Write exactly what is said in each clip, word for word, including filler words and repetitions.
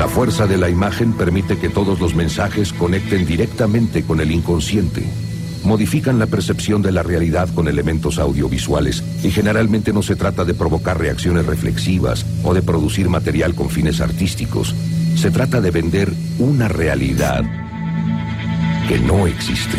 La fuerza de la imagen permite que todos los mensajes conecten directamente con el inconsciente. Modifican la percepción de la realidad con elementos audiovisuales y generalmente no se trata de provocar reacciones reflexivas o de producir material con fines artísticos. Se trata de vender una realidad que no existe.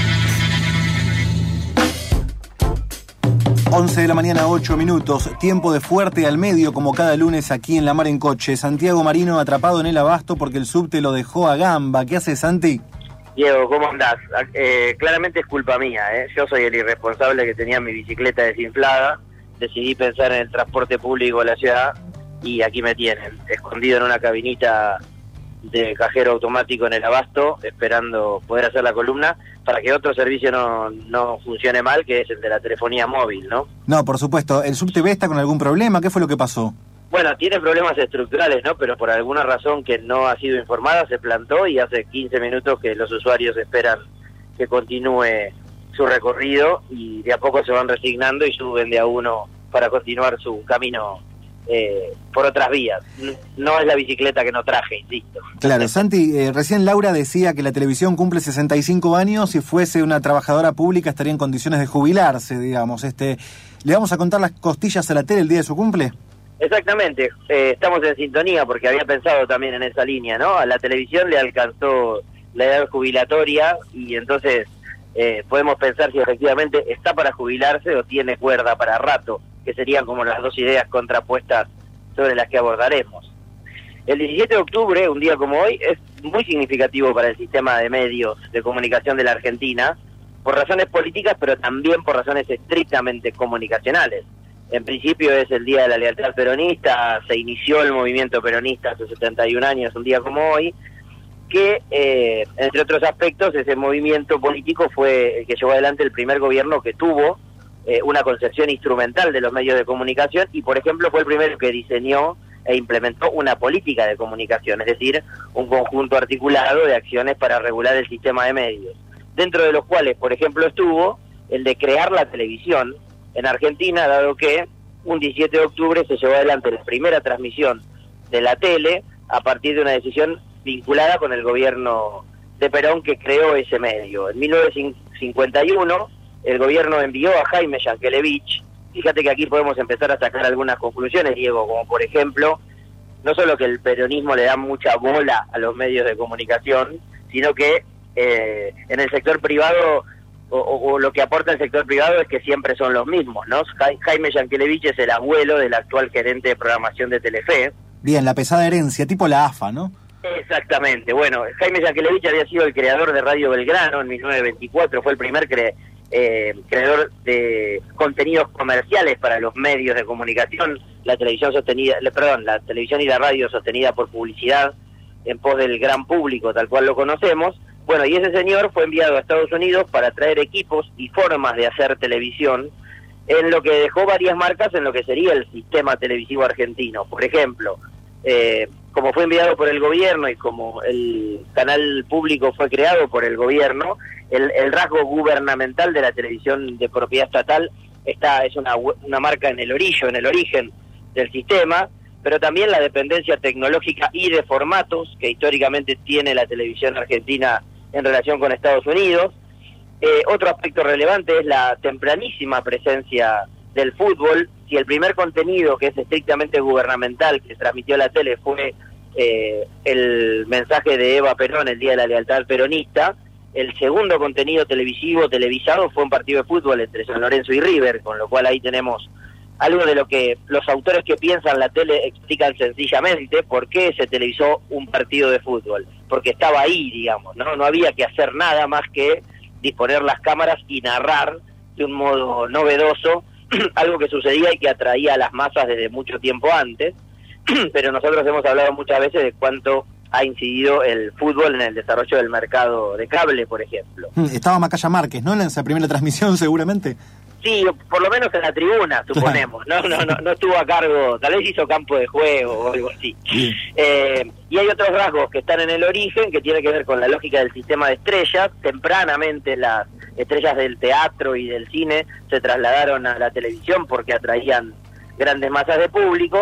once de la mañana, ocho minutos, tiempo de Fuerte al Medio, como cada lunes aquí en La Mar en Coche. Santiago Marino atrapado en el abasto porque el subte lo dejó a gamba. ¿Qué hace, Santi? Diego, ¿cómo andás? Eh, claramente es culpa mía, ¿eh? Yo soy el irresponsable que tenía mi bicicleta desinflada, decidí pensar en el transporte público de la ciudad y aquí me tienen, escondido en una cabinita de cajero automático en el abasto, esperando poder hacer la columna para que otro servicio no, no funcione mal, que es el de la telefonía móvil, ¿no? No, por supuesto. ¿El subte B está con algún problema? ¿Qué fue lo que pasó? Bueno, tiene problemas estructurales, ¿no? Pero por alguna razón que no ha sido informada, se plantó y hace quince minutos que los usuarios esperan que continúe su recorrido y de a poco se van resignando y suben de a uno para continuar su camino eh, por otras vías. No es la bicicleta que no traje, insisto. Claro, Santi, eh, recién Laura decía que la televisión cumple sesenta y cinco años. Si fuese una trabajadora pública estaría en condiciones de jubilarse, digamos. Este, ¿le vamos a contar las costillas a la tele el día de su cumple? Exactamente, eh, estamos en sintonía porque había pensado también en esa línea, ¿no? A la televisión le alcanzó la edad jubilatoria y entonces eh, podemos pensar si efectivamente está para jubilarse o tiene cuerda para rato, que serían como las dos ideas contrapuestas sobre las que abordaremos. El diecisiete de octubre, un día como hoy, es muy significativo para el sistema de medios de comunicación de la Argentina, por razones políticas, pero también por razones estrictamente comunicacionales. En principio es el Día de la Lealtad Peronista, se inició el movimiento peronista hace setenta y un años, un día como hoy, que, eh, entre otros aspectos, ese movimiento político fue el que llevó adelante el primer gobierno que tuvo eh, una concepción instrumental de los medios de comunicación y, por ejemplo, fue el primero que diseñó e implementó una política de comunicación, es decir, un conjunto articulado de acciones para regular el sistema de medios, dentro de los cuales, por ejemplo, estuvo el de crear la televisión en Argentina, dado que un diecisiete de octubre se llevó adelante la primera transmisión de la tele a partir de una decisión vinculada con el gobierno de Perón que creó ese medio. En mil novecientos cincuenta y uno el gobierno envió a Jaime Yankelevich. Fíjate que aquí podemos empezar a sacar algunas conclusiones, Diego, como por ejemplo, no solo que el peronismo le da mucha bola a los medios de comunicación, sino que eh, en el sector privado O, o lo que aporta el sector privado es que siempre son los mismos, ¿no? Jaime Yankelevich es el abuelo del actual gerente de programación de Telefe. Bien, la pesada herencia, tipo la A F A, ¿no? Exactamente. Bueno, Jaime Yankelevich había sido el creador de Radio Belgrano en mil novecientos veinticuatro, fue el primer cre, eh, creador de contenidos comerciales para los medios de comunicación, la televisión sostenida, perdón, la televisión y la radio sostenida por publicidad en pos del gran público, tal cual lo conocemos. Bueno, y ese señor fue enviado a Estados Unidos para traer equipos y formas de hacer televisión, en lo que dejó varias marcas en lo que sería el sistema televisivo argentino. Por ejemplo, eh, como fue enviado por el gobierno y como el canal público fue creado por el gobierno, el, el rasgo gubernamental de la televisión de propiedad estatal está, es una, una marca en el orillo, en el origen del sistema, pero también la dependencia tecnológica y de formatos que históricamente tiene la televisión argentina en relación con Estados Unidos. Eh, otro aspecto relevante es la tempranísima presencia del fútbol. Si el primer contenido, que es estrictamente gubernamental, que transmitió la tele fue eh, el mensaje de Eva Perón, el Día de la Lealtad Peronista, el segundo contenido televisivo, televisado, fue un partido de fútbol entre San Lorenzo y River, con lo cual ahí tenemos algo de lo que los autores que piensan la tele explican sencillamente por qué se televisó un partido de fútbol. Porque estaba ahí, digamos, ¿no? No había que hacer nada más que disponer las cámaras y narrar de un modo novedoso algo que sucedía y que atraía a las masas desde mucho tiempo antes. Pero nosotros hemos hablado muchas veces de cuánto ha incidido el fútbol en el desarrollo del mercado de cable, por ejemplo. Estaba Macaya Márquez, ¿no? En esa primera transmisión, seguramente. Sí, por lo menos en la tribuna, suponemos. No, no, no, no estuvo a cargo, tal vez hizo campo de juego o algo así. Eh, y hay otros rasgos que están en el origen, que tiene que ver con la lógica del sistema de estrellas. Tempranamente las estrellas del teatro y del cine se trasladaron a la televisión porque atraían grandes masas de público.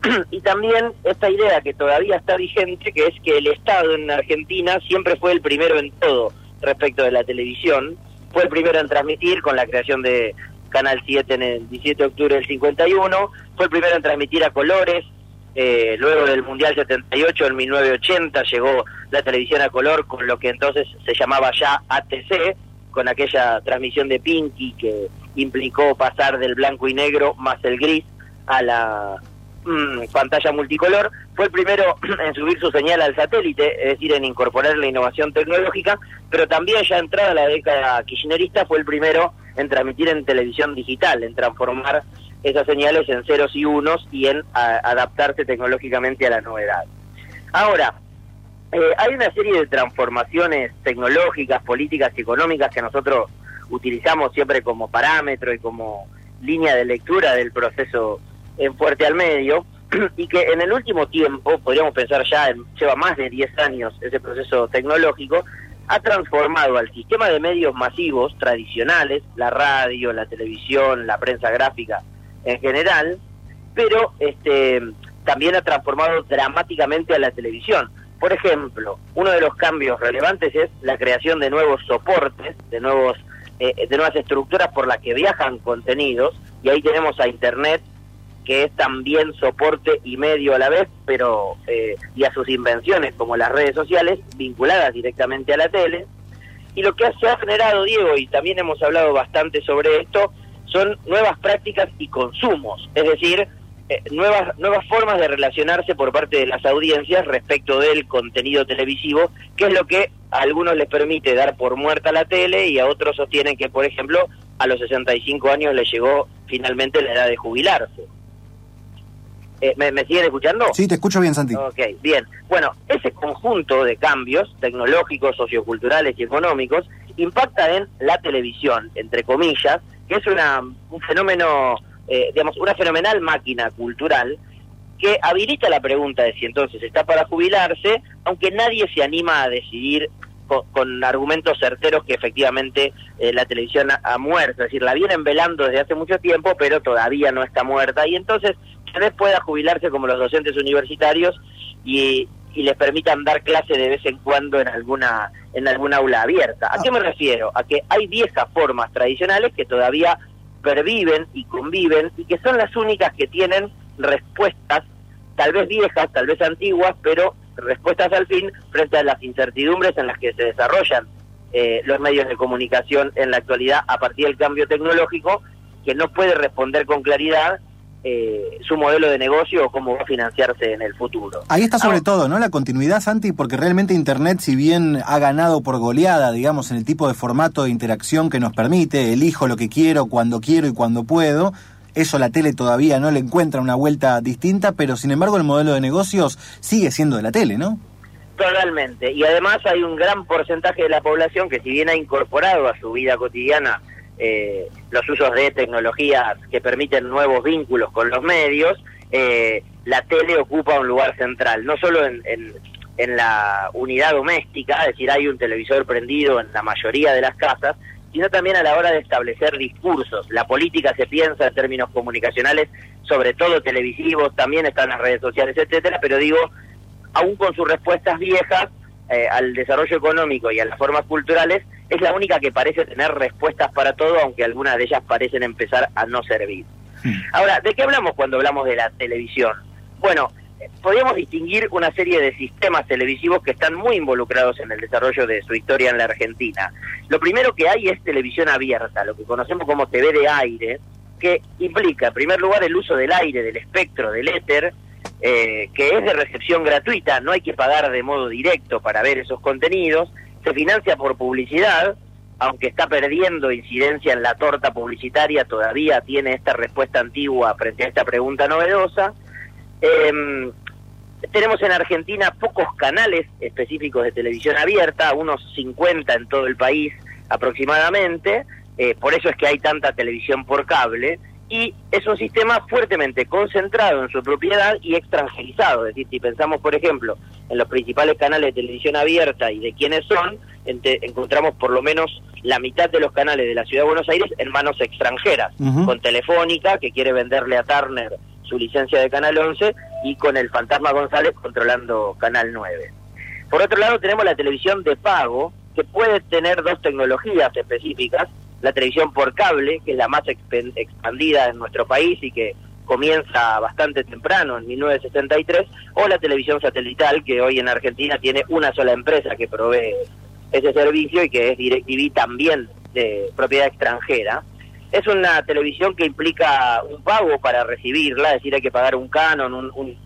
y también esta idea que todavía está vigente, que es que el Estado en Argentina siempre fue el primero en todo respecto de la televisión, fue el primero en transmitir con la creación de Canal siete en el diecisiete de octubre del cincuenta y uno, fue el primero en transmitir a colores, eh, luego del Mundial setenta y ocho, en mil novecientos ochenta, llegó la televisión a color con lo que entonces se llamaba ya A T C, con aquella transmisión de Pinky que implicó pasar del blanco y negro más el gris a la mmm, pantalla multicolor. Fue el primero en subir su señal al satélite, es decir, en incorporar la innovación tecnológica, pero también ya entrada la década kirchnerista fue el primero en transmitir en televisión digital, en transformar esas señales en ceros y unos y en a, adaptarse tecnológicamente a la novedad. Ahora, eh, hay una serie de transformaciones tecnológicas, políticas y económicas que nosotros utilizamos siempre como parámetro y como línea de lectura del proceso en Fuerte al Medio, y que en el último tiempo, podríamos pensar ya, en, lleva más de diez años ese proceso tecnológico, ha transformado al sistema de medios masivos tradicionales, la radio, la televisión, la prensa gráfica en general, pero este también ha transformado dramáticamente a la televisión. Por ejemplo, uno de los cambios relevantes es la creación de nuevos soportes, de nuevos eh, de nuevas estructuras por las que viajan contenidos, y ahí tenemos a Internet, que es también soporte y medio a la vez, pero eh, y a sus invenciones, como las redes sociales, vinculadas directamente a la tele. Y lo que se ha generado, Diego, y también hemos hablado bastante sobre esto, son nuevas prácticas y consumos, es decir, eh, nuevas nuevas formas de relacionarse por parte de las audiencias respecto del contenido televisivo, que es lo que a algunos les permite dar por muerta la tele y a otros sostienen que, por ejemplo, a los sesenta y cinco años les llegó finalmente la edad de jubilarse. Eh, ¿me, ¿Me siguen escuchando? Sí, te escucho bien, Santi. Ok, bien. Bueno, ese conjunto de cambios tecnológicos, socioculturales y económicos impacta en la televisión, entre comillas, que es una un fenómeno, eh, digamos, una fenomenal máquina cultural que habilita la pregunta de si entonces está para jubilarse, aunque nadie se anima a decidir con, con argumentos certeros que efectivamente eh, la televisión ha, ha muerto, es decir, la vienen velando desde hace mucho tiempo, pero todavía no está muerta, y entonces tal vez pueda jubilarse como los docentes universitarios y, y les permitan dar clase de vez en cuando en alguna en alguna aula abierta. ¿A qué me refiero? A que hay viejas formas tradicionales que todavía perviven y conviven y que son las únicas que tienen respuestas, tal vez viejas, tal vez antiguas, pero respuestas al fin frente a las incertidumbres en las que se desarrollan eh, los medios de comunicación en la actualidad a partir del cambio tecnológico, que no puede responder con claridad Eh, su modelo de negocio o cómo va a financiarse en el futuro. Ahí está sobre ah, todo, ¿no? La continuidad, Santi, porque realmente Internet, si bien ha ganado por goleada, digamos, en el tipo de formato de interacción que nos permite, elijo lo que quiero, cuando quiero y cuando puedo, eso la tele todavía no le encuentra una vuelta distinta, pero sin embargo el modelo de negocios sigue siendo de la tele, ¿no? Totalmente, y además hay un gran porcentaje de la población que, si bien ha incorporado a su vida cotidiana Eh, los usos de tecnologías que permiten nuevos vínculos con los medios, eh, la tele ocupa un lugar central, no solo en, en, en la unidad doméstica, es decir, hay un televisor prendido en la mayoría de las casas, sino también a la hora de establecer discursos. La política se piensa en términos comunicacionales, sobre todo televisivos, también están las redes sociales, etcétera, pero digo, aún con sus respuestas viejas eh, al desarrollo económico y a las formas culturales, es la única que parece tener respuestas para todo, aunque algunas de ellas parecen empezar a no servir. Ahora, ¿de qué hablamos cuando hablamos de la televisión? Bueno, podríamos distinguir una serie de sistemas televisivos que están muy involucrados en el desarrollo de su historia en la Argentina. Lo primero que hay es televisión abierta, lo que conocemos como T V de aire, que implica, en primer lugar, el uso del aire, del espectro, del éter, eh, que es de recepción gratuita, no hay que pagar de modo directo para ver esos contenidos, se financia por publicidad, aunque está perdiendo incidencia en la torta publicitaria, todavía tiene esta respuesta antigua frente a esta pregunta novedosa. Eh, tenemos en Argentina pocos canales específicos de televisión abierta, unos cincuenta en todo el país aproximadamente, eh, por eso es que hay tanta televisión por cable, y es un sistema fuertemente concentrado en su propiedad y extranjerizado. Es decir, si pensamos, por ejemplo, en los principales canales de televisión abierta y de quiénes son, ente, encontramos por lo menos la mitad de los canales de la Ciudad de Buenos Aires en manos extranjeras, uh-huh. con Telefónica, que quiere venderle a Turner su licencia de Canal once, y con el Fantasma González controlando Canal nueve. Por otro lado tenemos la televisión de pago, que puede tener dos tecnologías específicas: la televisión por cable, que es la más expandida en nuestro país y que comienza bastante temprano, en mil novecientos sesenta y tres, o la televisión satelital, que hoy en Argentina tiene una sola empresa que provee ese servicio y que es DirecTV, también de propiedad extranjera. Es una televisión que implica un pago para recibirla, es decir, hay que pagar un canon, un, un,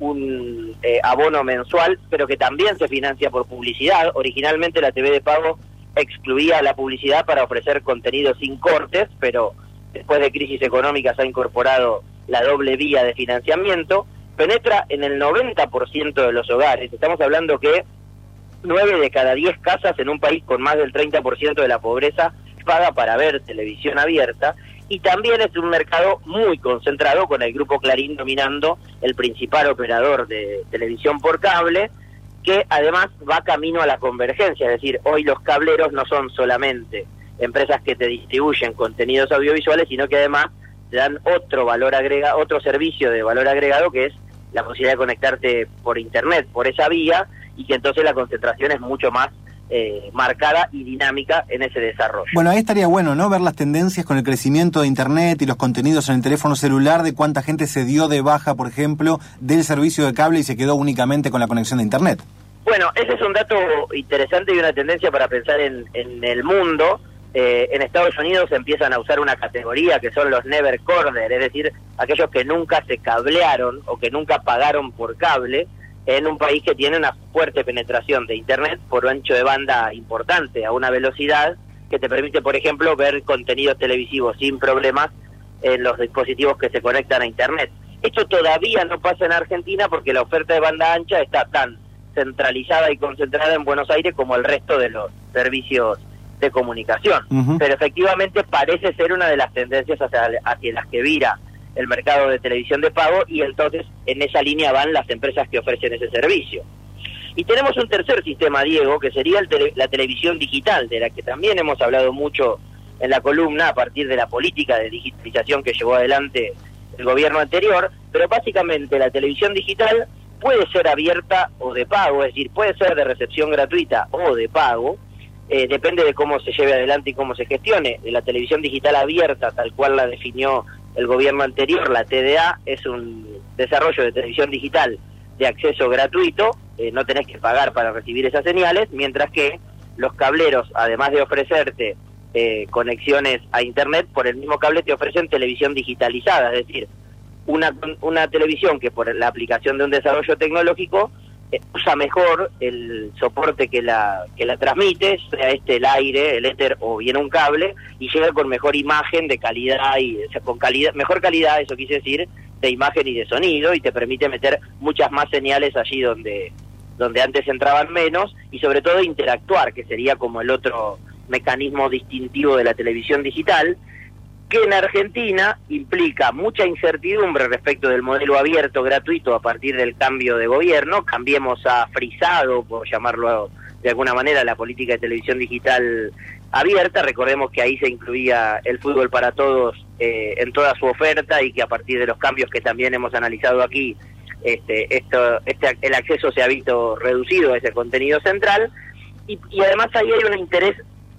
un eh, abono mensual, pero que también se financia por publicidad. Originalmente la T V de pago excluía la publicidad para ofrecer contenido sin cortes, pero después de crisis económicas ha incorporado la doble vía de financiamiento. Penetra en el noventa por ciento de los hogares. Estamos hablando que nueve de cada diez casas en un país con más del treinta por ciento de la pobreza paga para ver televisión abierta, y también es un mercado muy concentrado, con el Grupo Clarín dominando el principal operador de televisión por cable, que además va camino a la convergencia. Es decir, hoy los cableros no son solamente empresas que te distribuyen contenidos audiovisuales, sino que además te dan otro valor agregado, otro servicio de valor agregado, que es la posibilidad de conectarte por internet, por esa vía, y que entonces la concentración es mucho más eh, marcada y dinámica en ese desarrollo. Bueno, ahí estaría bueno, ¿no?, ver las tendencias con el crecimiento de internet y los contenidos en el teléfono celular, de cuánta gente se dio de baja, por ejemplo, del servicio de cable y se quedó únicamente con la conexión de internet. Bueno, ese es un dato interesante y una tendencia para pensar en, en el mundo. Eh, en Estados Unidos empiezan a usar una categoría que son los never corder, es decir, aquellos que nunca se cablearon o que nunca pagaron por cable, en un país que tiene una fuerte penetración de internet por ancho de banda importante, a una velocidad que te permite, por ejemplo, ver contenidos televisivos sin problemas en los dispositivos que se conectan a internet. Esto todavía no pasa en Argentina porque la oferta de banda ancha está tan centralizada y concentrada en Buenos Aires como el resto de los servicios de comunicación. Uh-huh. Pero efectivamente parece ser una de las tendencias hacia, hacia las que vira el mercado de televisión de pago, y entonces en esa línea van las empresas que ofrecen ese servicio. Y tenemos un tercer sistema, Diego, que sería el tele, la televisión digital, de la que también hemos hablado mucho en la columna a partir de la política de digitalización que llevó adelante el gobierno anterior. Pero básicamente la televisión digital puede ser abierta o de pago, es decir, puede ser de recepción gratuita o de pago, eh, depende de cómo se lleve adelante y cómo se gestione. De la televisión digital abierta, tal cual la definió el gobierno anterior, la T D A, es un desarrollo de televisión digital de acceso gratuito, eh, no tenés que pagar para recibir esas señales, mientras que los cableros, además de ofrecerte eh, conexiones a internet, por el mismo cable te ofrecen televisión digitalizada, es decir, una, una televisión que por la aplicación de un desarrollo tecnológico eh, usa mejor el soporte que la que la transmite, sea este el aire, el éter o bien un cable, y llega con mejor imagen de calidad, y o sea, con calidad, mejor calidad, eso quise decir, de imagen y de sonido, y te permite meter muchas más señales allí donde donde antes entraban menos, y sobre todo interactuar, que sería como el otro mecanismo distintivo de la televisión digital, que en Argentina implica mucha incertidumbre respecto del modelo abierto gratuito a partir del cambio de gobierno. Cambiemos a frisado, por llamarlo de alguna manera, la política de televisión digital abierta. Recordemos que ahí se incluía el fútbol para todos eh, en toda su oferta, y que a partir de los cambios que también hemos analizado aquí, este, esto, este, el acceso se ha visto reducido a ese contenido central, y, y además ahí hay un interés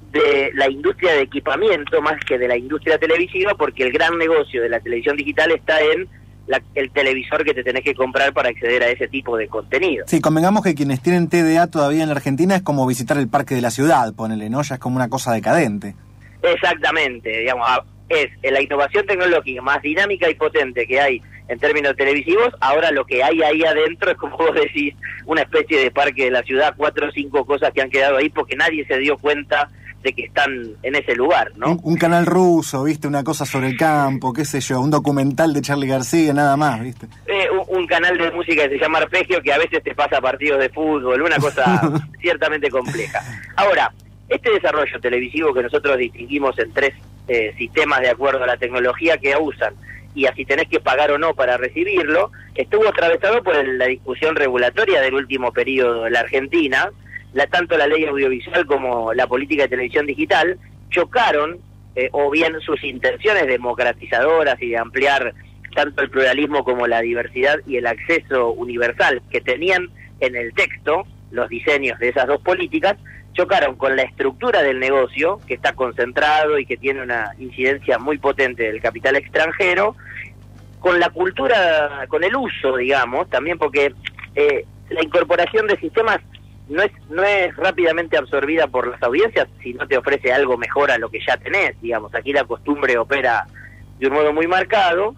de la industria de equipamiento más que de la industria televisiva, porque el gran negocio de la televisión digital está en la, el televisor que te tenés que comprar para acceder a ese tipo de contenido. Sí, convengamos que quienes tienen T D A todavía en la Argentina es como visitar el parque de la ciudad, ponele, ¿no? Ya es como una cosa decadente. Exactamente, digamos, es la innovación tecnológica más dinámica y potente que hay en términos televisivos. Ahora lo que hay ahí adentro es, como vos decís, una especie de parque de la ciudad, cuatro o cinco cosas que han quedado ahí porque nadie se dio cuenta de que están en ese lugar, ¿no? Un, un canal ruso, ¿viste? Una cosa sobre el campo, qué sé yo, un documental de Charly García, nada más, ¿viste? Eh, un, un canal de música que se llama Arpegio, que a veces te pasa partidos de fútbol, una cosa ciertamente compleja. Ahora, este desarrollo televisivo que nosotros distinguimos en tres eh, sistemas de acuerdo a la tecnología que usan, y así tenés que pagar o no para recibirlo, estuvo atravesado por el, la discusión regulatoria del último periodo en la Argentina. La, tanto la ley audiovisual como la política de televisión digital chocaron, eh, o bien sus intenciones democratizadoras y de ampliar tanto el pluralismo como la diversidad y el acceso universal que tenían en el texto los diseños de esas dos políticas, chocaron con la estructura del negocio, que está concentrado y que tiene una incidencia muy potente del capital extranjero, con la cultura, con el uso, digamos, también porque eh, la incorporación de sistemas no es no es rápidamente absorbida por las audiencias si no te ofrece algo mejor a lo que ya tenés, digamos. Aquí la costumbre opera de un modo muy marcado,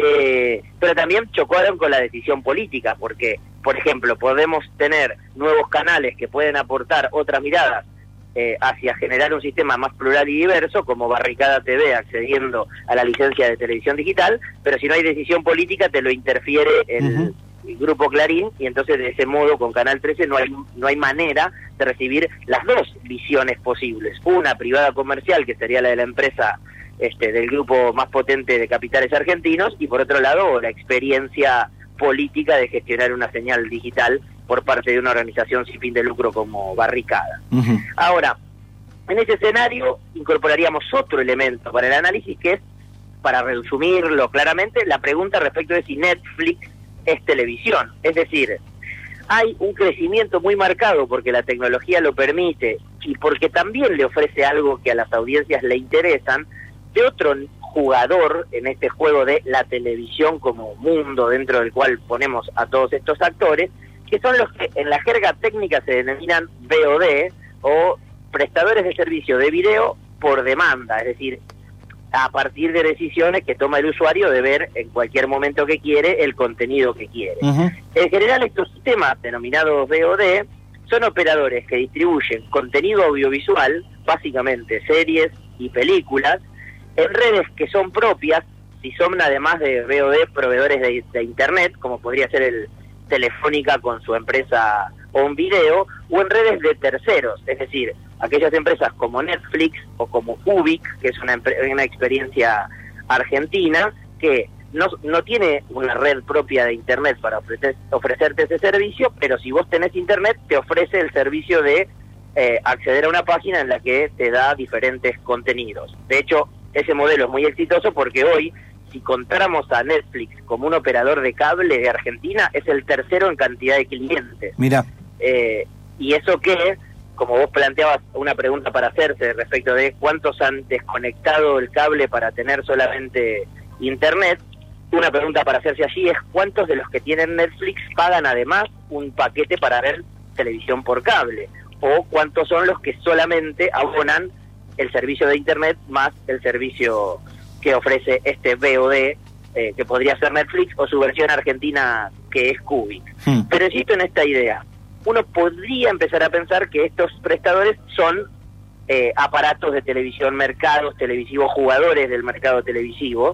eh, pero también chocaron con la decisión política, porque, por ejemplo, podemos tener nuevos canales que pueden aportar otras miradas eh, hacia generar un sistema más plural y diverso, como Barricada T V accediendo a la licencia de televisión digital, pero si no hay decisión política te lo interfiere el... Uh-huh. el Grupo Clarín, y entonces de ese modo con Canal trece no hay no hay manera de recibir las dos visiones posibles, una privada comercial que sería la de la empresa este del grupo más potente de capitales argentinos, y por otro lado la experiencia política de gestionar una señal digital por parte de una organización sin fin de lucro como Barricada. Uh-huh. Ahora, en ese escenario incorporaríamos otro elemento para el análisis, que es, para resumirlo claramente, la pregunta respecto de si Netflix es televisión. Es decir, hay un crecimiento muy marcado porque la tecnología lo permite y porque también le ofrece algo que a las audiencias le interesan, de otro jugador en este juego de la televisión como mundo dentro del cual ponemos a todos estos actores, que son los que en la jerga técnica se denominan V O D, o prestadores de servicio de video por demanda, es decir, a partir de decisiones que toma el usuario de ver en cualquier momento que quiere el contenido que quiere. Uh-huh. En general, estos sistemas denominados V O D son operadores que distribuyen contenido audiovisual, básicamente series y películas, en redes que son propias, si son además de V O D proveedores de, de Internet, como podría ser el Telefónica con su empresa On Video, o en redes de terceros, es decir, aquellas empresas como Netflix o como Ubic, que es una, una experiencia argentina, que no, no tiene una red propia de Internet para ofrecer, ofrecerte ese servicio, pero si vos tenés Internet, te ofrece el servicio de eh, acceder a una página en la que te da diferentes contenidos. De hecho, ese modelo es muy exitoso porque hoy, si contáramos a Netflix como un operador de cable de Argentina, es el tercero en cantidad de clientes. Mira. Eh, y eso que, como vos planteabas una pregunta para hacerse respecto de cuántos han desconectado el cable para tener solamente Internet, una pregunta para hacerse allí es cuántos de los que tienen Netflix pagan además un paquete para ver televisión por cable, o cuántos son los que solamente abonan el servicio de Internet más el servicio que ofrece este V O D, eh, que podría ser Netflix, o su versión argentina, que es Cubic. Hmm. Pero insisto en esta idea, uno podría empezar a pensar que estos prestadores son eh, aparatos de televisión, mercados televisivos, jugadores del mercado televisivo.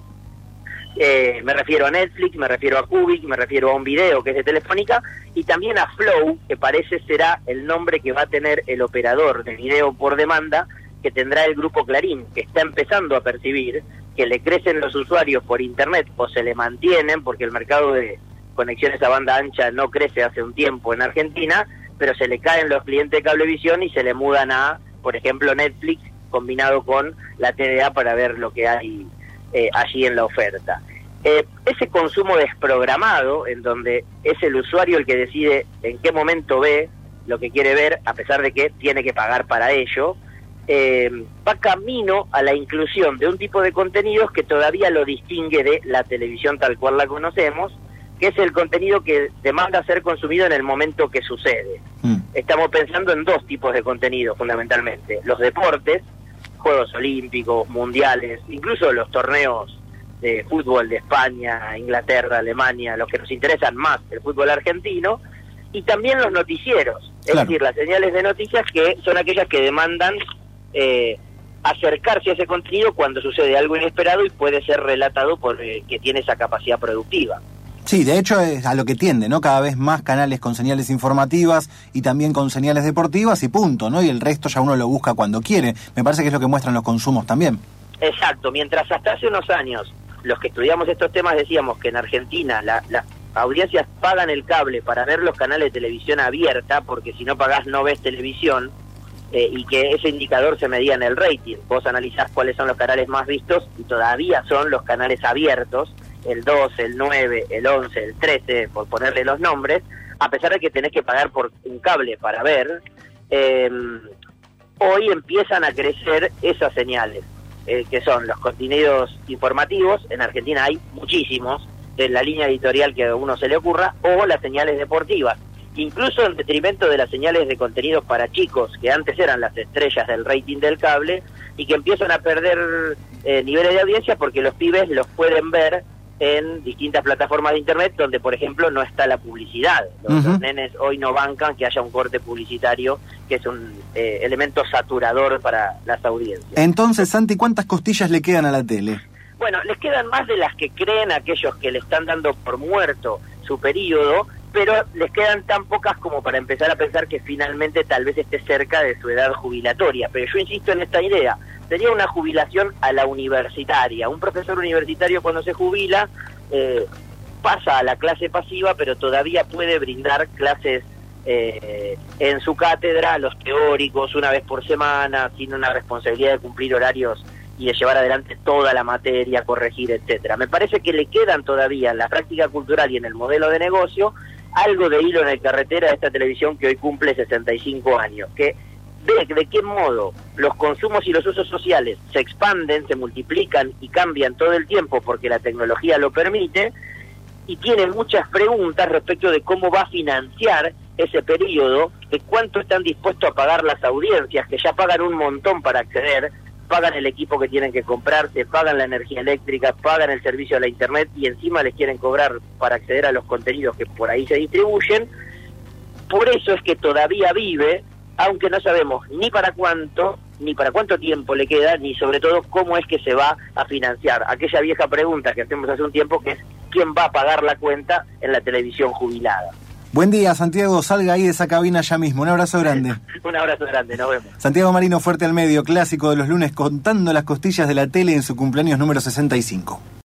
Eh, me refiero a Netflix, me refiero a Cubic, me refiero a Un Video, que es de Telefónica, y también a Flow, que parece será el nombre que va a tener el operador de video por demanda que tendrá el Grupo Clarín, que está empezando a percibir que le crecen los usuarios por Internet o se le mantienen, porque el mercado de conexiones a banda ancha no crece hace un tiempo en Argentina, pero se le caen los clientes de Cablevisión y se le mudan a, por ejemplo, Netflix, combinado con la T D A para ver lo que hay eh, allí en la oferta. Eh, ese consumo desprogramado, en donde es el usuario el que decide en qué momento ve lo que quiere ver, a pesar de que tiene que pagar para ello, eh, va camino a la inclusión de un tipo de contenidos que todavía lo distingue de la televisión tal cual la conocemos, que es el contenido que demanda ser consumido en el momento que sucede. Mm. Estamos pensando en dos tipos de contenido, fundamentalmente. Los deportes, Juegos Olímpicos, Mundiales, incluso los torneos de fútbol de España, Inglaterra, Alemania, los que nos interesan más, el fútbol argentino, y también los noticieros, es claro. decir, las señales de noticias, que son aquellas que demandan eh, acercarse a ese contenido cuando sucede algo inesperado y puede ser relatado por eh, que tiene esa capacidad productiva. Sí, de hecho es a lo que tiende, ¿no? Cada vez más canales con señales informativas y también con señales deportivas y punto, ¿no? Y el resto ya uno lo busca cuando quiere. Me parece que es lo que muestran los consumos también. Exacto, mientras hasta hace unos años los que estudiamos estos temas decíamos que en Argentina la, las audiencias pagan el cable para ver los canales de televisión abierta, porque si no pagás no ves televisión, eh, y que ese indicador se medía en el rating. Vos analizás cuáles son los canales más vistos y todavía son los canales abiertos, el doce, el nueve, el once, el trece, por ponerle los nombres, a pesar de que tenés que pagar por un cable para ver, eh, hoy empiezan a crecer esas señales, eh, que son los contenidos informativos. En Argentina hay muchísimos, de la línea editorial que a uno se le ocurra, o las señales deportivas, incluso en detrimento de las señales de contenidos para chicos, que antes eran las estrellas del rating del cable, y que empiezan a perder eh, niveles de audiencia porque los pibes los pueden ver en distintas plataformas de internet donde, por ejemplo, no está la publicidad. Los, uh-huh. los nenes hoy no bancan que haya un corte publicitario, que es un eh, elemento saturador para las audiencias. Entonces, Santi, ¿cuántas costillas le quedan a la tele? Bueno, les quedan más de las que creen aquellos que le están dando por muerto su periodo, pero les quedan tan pocas como para empezar a pensar que finalmente tal vez esté cerca de su edad jubilatoria. Pero yo insisto en esta idea, sería una jubilación a la universitaria. Un profesor universitario cuando se jubila eh, pasa a la clase pasiva, pero todavía puede brindar clases eh, en su cátedra a los teóricos una vez por semana, sin una responsabilidad de cumplir horarios y de llevar adelante toda la materia, corregir, etcétera. Me parece que le quedan todavía en la práctica cultural y en el modelo de negocio algo de hilo en el carretera de esta televisión que hoy cumple sesenta y cinco años, que ve de qué modo los consumos y los usos sociales se expanden, se multiplican y cambian todo el tiempo porque la tecnología lo permite, y tiene muchas preguntas respecto de cómo va a financiar ese periodo, de cuánto están dispuestos a pagar las audiencias, que ya pagan un montón para acceder, pagan el equipo que tienen que comprarse, pagan la energía eléctrica, pagan el servicio a la internet y encima les quieren cobrar para acceder a los contenidos que por ahí se distribuyen. Por eso es que todavía vive, aunque no sabemos ni para cuánto, ni para cuánto tiempo le queda, ni sobre todo cómo es que se va a financiar. Aquella vieja pregunta que hacemos hace un tiempo, que es ¿quién va a pagar la cuenta en la televisión jubilada? Buen día, Santiago, salga ahí de esa cabina ya mismo. Un abrazo grande. Un abrazo grande, nos vemos. Santiago Marino, Fuerte al Medio, clásico de los lunes, contando las costillas de la tele en su cumpleaños número sesenta y cinco.